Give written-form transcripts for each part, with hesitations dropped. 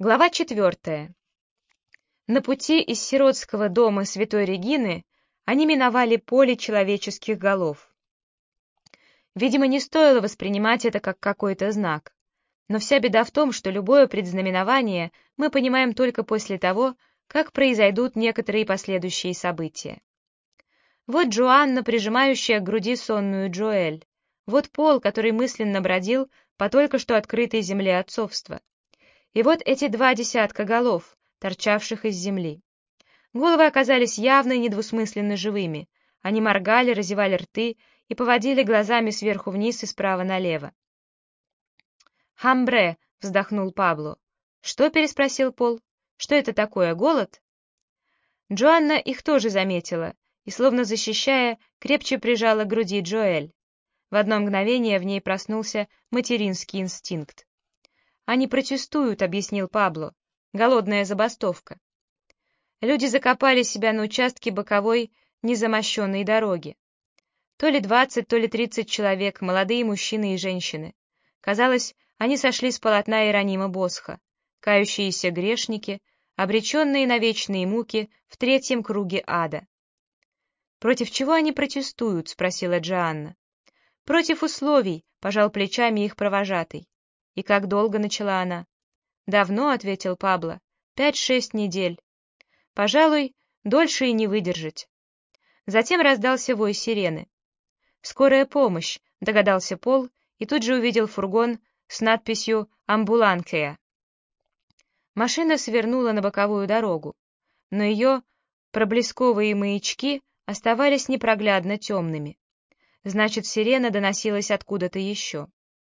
Глава 4. На пути из сиротского дома святой Регины они миновали поле человеческих голов. Видимо, не стоило воспринимать это как какой-то знак. Но вся беда в том, что любое предзнаменование мы понимаем только после того, как произойдут некоторые последующие события. Вот Джоанна, прижимающая к груди сонную Джоэль. Вот Пол, который мысленно бродил по только что открытой земле отцовства. И вот эти 20 голов, торчавших из земли. Головы оказались явно и недвусмысленно живыми. Они моргали, разевали рты и поводили глазами сверху вниз и справа налево. «Хамбре!» — вздохнул Пабло. «Что?» — переспросил Пол. «Что это такое, голод?» Джоанна их тоже заметила и, словно защищая, крепче прижала к груди Джоэль. В одно мгновение в ней проснулся материнский инстинкт. «Они протестуют», — объяснил Пабло. «Голодная забастовка». Люди закопали себя на участке боковой незамощенной дороги. То ли 20, то ли 30 человек, молодые мужчины и женщины. Казалось, они сошли с полотна Иеронима Босха, кающиеся грешники, обреченные на вечные муки в третьем круге ада. «Против чего они протестуют?» — спросила Джоанна. «Против условий», — пожал плечами их провожатый. «И как долго?» — начала она. «Давно», — ответил Пабло, — 5-6 недель. Пожалуй, дольше и не выдержать». Затем раздался вой сирены. «Скорая помощь», — догадался Пол, и тут же увидел фургон с надписью «Амбуланкея». Машина свернула на боковую дорогу, но ее проблесковые маячки оставались непроглядно темными. Значит, сирена доносилась откуда-то еще.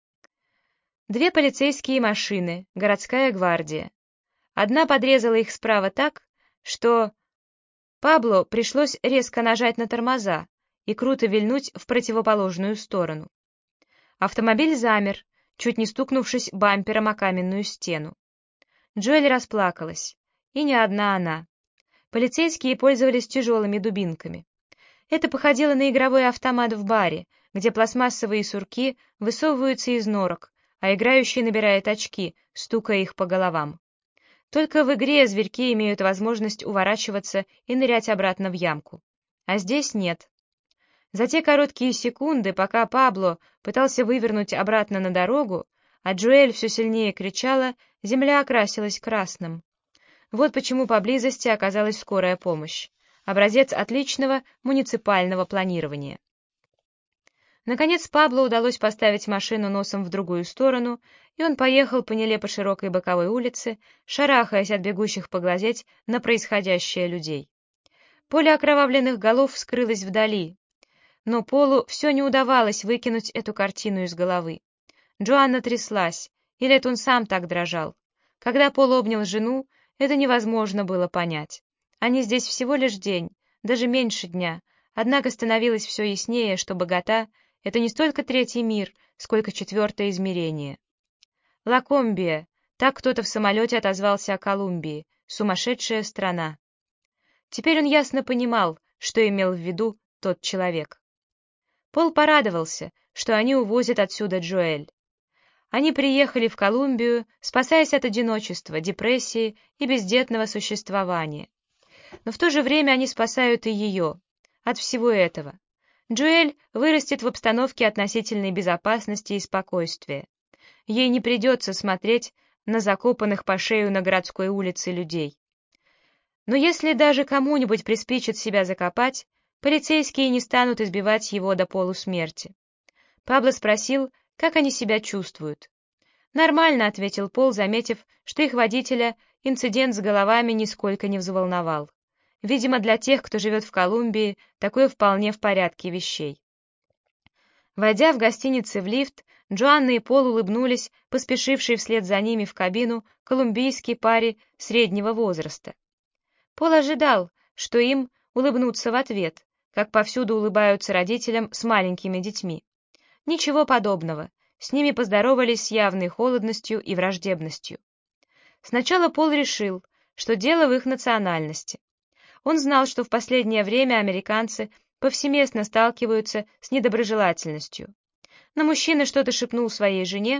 2 полицейские машины, городская гвардия. Одна подрезала их справа так, что Пабло пришлось резко нажать на тормоза и круто вильнуть в противоположную сторону. Автомобиль замер, чуть не стукнувшись бампером о каменную стену. Джоэль расплакалась. И не одна она. Полицейские пользовались тяжелыми дубинками. Это походило на игровой автомат в баре, где пластмассовые сурки высовываются из норок, а играющий набирает очки, стукая их по головам. Только в игре зверьки имеют возможность уворачиваться и нырять обратно в ямку. А здесь нет. За те короткие секунды, пока Пабло пытался вывернуть обратно на дорогу, а Джоэль все сильнее кричала, земля окрасилась красным. Вот почему поблизости оказалась скорая помощь. Образец отличного муниципального планирования. Наконец Пабло удалось поставить машину носом в другую сторону, и он поехал по нелепо широкой боковой улице, шарахаясь от бегущих поглазеть на происходящее людей. Поле окровавленных голов скрылось вдали, но Полу все не удавалось выкинуть эту картину из головы. Джоанна тряслась, или это он сам так дрожал. Когда Пол обнял жену, это невозможно было понять. Они здесь всего лишь день, даже меньше дня, однако становилось все яснее, что Богота — это не столько третий мир, сколько 4-е измерение. Лакомбия, так кто-то в самолете отозвался о Колумбии, сумасшедшая страна. Теперь он ясно понимал, что имел в виду тот человек. Пол порадовался, что они увозят отсюда Джоэль. Они приехали в Колумбию, спасаясь от одиночества, депрессии и бездетного существования. Но в то же время они спасают и ее от всего этого. Джоэль вырастет в обстановке относительной безопасности и спокойствия. Ей не придется смотреть на закопанных по шею на городской улице людей. Но если даже кому-нибудь приспичит себя закопать, полицейские не станут избивать его до полусмерти. Пабло спросил, как они себя чувствуют. «Нормально», — ответил Пол, заметив, что их водителя инцидент с головами нисколько не взволновал. Видимо, для тех, кто живет в Колумбии, такое вполне в порядке вещей. Войдя в гостинице в лифт, Джоанна и Пол улыбнулись, поспешившей вслед за ними в кабину колумбийской паре среднего возраста. Пол ожидал, что им улыбнутся в ответ, как повсюду улыбаются родителям с маленькими детьми. Ничего подобного, с ними поздоровались с явной холодностью и враждебностью. Сначала Пол решил, что дело в их национальности. Он знал, что в последнее время американцы повсеместно сталкиваются с недоброжелательностью. Но мужчина что-то шепнул своей жене,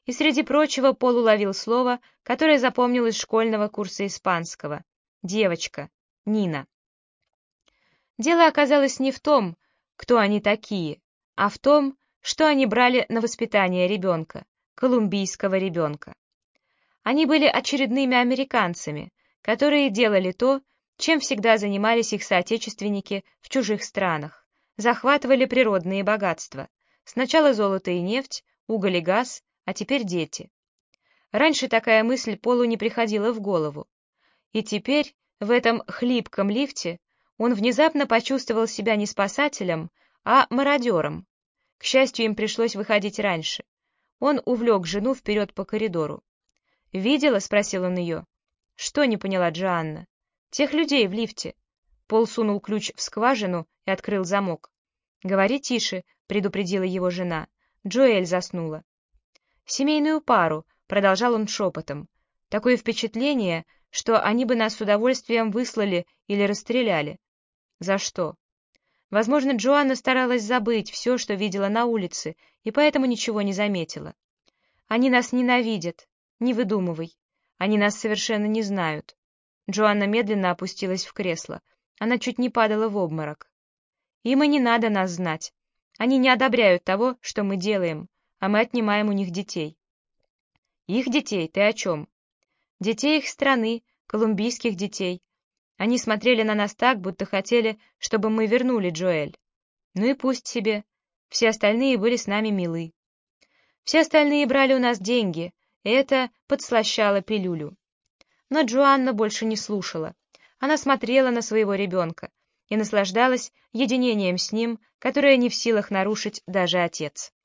И среди прочего Пол уловил слово, которое запомнил из школьного курса испанского. Девочка. Нина. Дело оказалось не в том, кто они такие, а в том, что они брали на воспитание ребенка, колумбийского ребенка. Они были очередными американцами, которые делали то, чем всегда занимались их соотечественники в чужих странах, захватывали природные богатства. Сначала золото и нефть, уголь и газ, а теперь дети. Раньше такая мысль Полу не приходила в голову. И теперь, в этом хлипком лифте, он внезапно почувствовал себя не спасателем, а мародером. К счастью, им пришлось выходить раньше. Он увлек жену вперед по коридору. «Видела?» — спросил он ее. «Что?» — не поняла Джоанна. «Тех людей в лифте». Пол сунул ключ в скважину и открыл замок. «Говори тише», — предупредила его жена. Джоэль заснула. «Семейную пару», — продолжал он шепотом. «Такое впечатление, что они бы нас с удовольствием выслали или расстреляли». «За что?» Возможно, Джоанна старалась забыть все, что видела на улице, и поэтому ничего не заметила. «Они нас ненавидят. Не выдумывай. Они нас совершенно не знают». Джоанна медленно опустилась в кресло. Она чуть не падала в обморок. «Им и не надо нас знать. Они не одобряют того, что мы делаем, а мы отнимаем у них детей». «Их детей? Ты о чем?» «Детей их страны, колумбийских детей. Они смотрели на нас так, будто хотели, чтобы мы вернули Джоэль. Ну и пусть себе. Все остальные были с нами милы. Все остальные брали у нас деньги, и это подслащало пилюлю». Но Джоанна больше не слушала. Она смотрела на своего ребенка и наслаждалась единением с ним, которое не в силах нарушить даже отец.